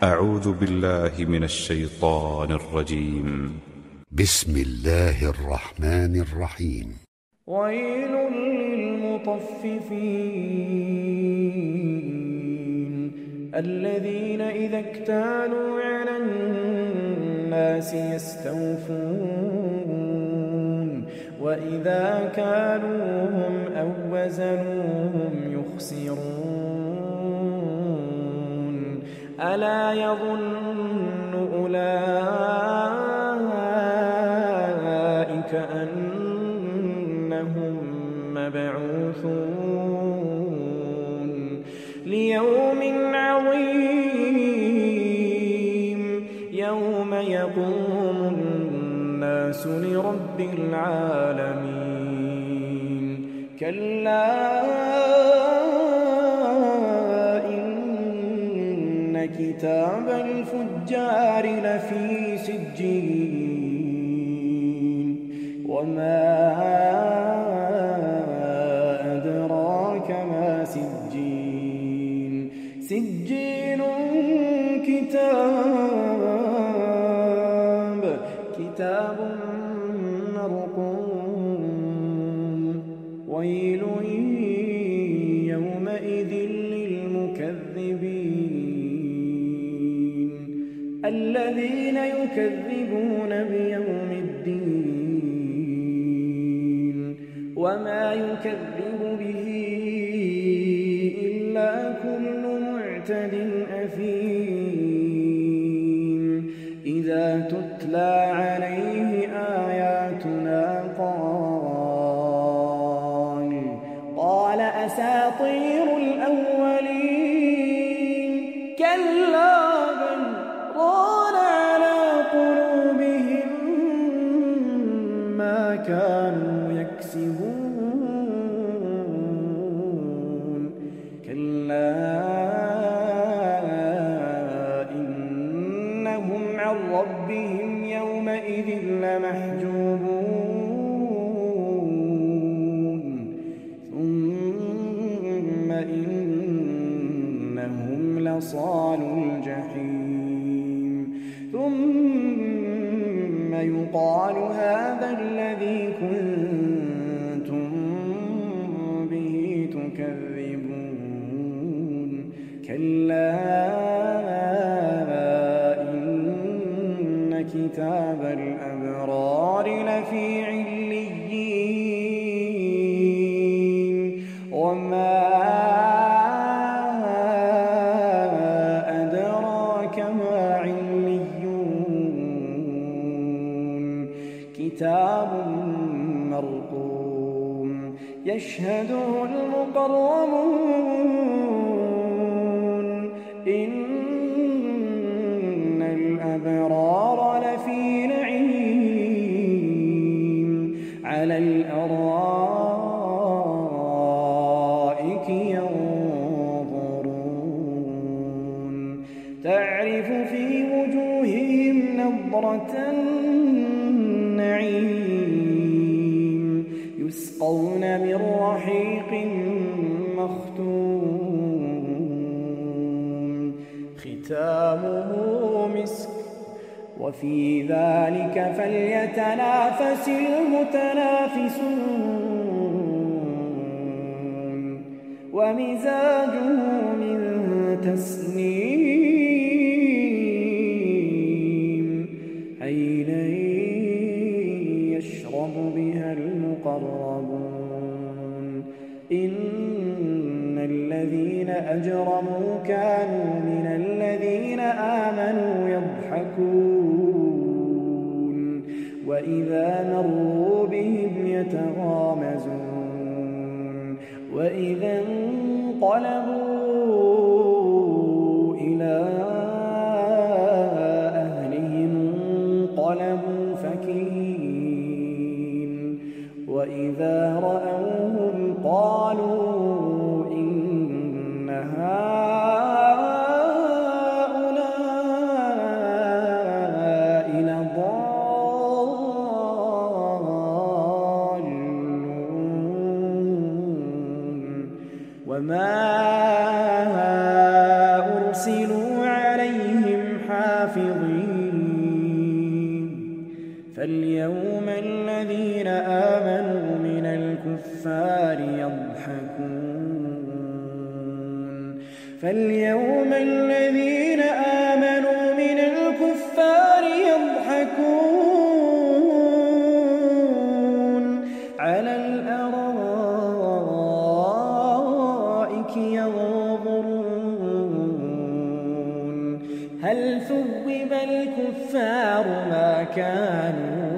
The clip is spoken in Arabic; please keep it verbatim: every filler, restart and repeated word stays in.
أعوذ بالله من الشيطان الرجيم. بسم الله الرحمن الرحيم. ويل للمطففين الذين إذا اكتالوا على الناس يستوفون وإذا كالوهم أو وزنوهم يخسرون ألا يظن أولئك أنهم مبعوثون ليوم عظيم يوم يقوم الناس لرب العالمين كلا إن كتاب الفجار لفي سجين وما أدراك ما سجين سجين كتاب كتاب مرقوم ويل يومئذ للمكذبين الذين يكذبون بيوم الدين وما يكذب به إلا كل معتد أثيم إذا تتلى عليه آياتنا قال قال أساطير الأولين كلا بل ران على قلوبهم ما كانوا يكسبون كلا إنهم عن ربهم يومئذ لمحجوبون ثم إنهم لصالو الجحيم ثم يقال هذا الذي كنتم به تكذبون كلا إن كتاب الأبرار لفي عليين وما أدراك ما عليون كتاب مرقوم يشهده المقربون إن الأبرار لفي نعيم على الأرائك ينظرون تعرف في وجوههم نضرة النعيم يسقون من رحيق مختوم ختامه مسك وفي ذلك فليتنافس المتنافسون ومزاجه من تسنيم عينا يشرب بها المقربون إن الذين أجرموا كانوا من الذين آمنوا يضحكون وإذا مروا بهم يتغامزون وإذا انقلبوا إلى أهلهم انقلبوا فكهين وإذا رأوهم قالوا إن هؤلاء حافظين فاليوم الذين آمنوا من الكفار يضحكون فاليوم الذين آمنوا من الكفار يضحكون على الأرائك ينظرون هل ثوب الكفار ما كانوا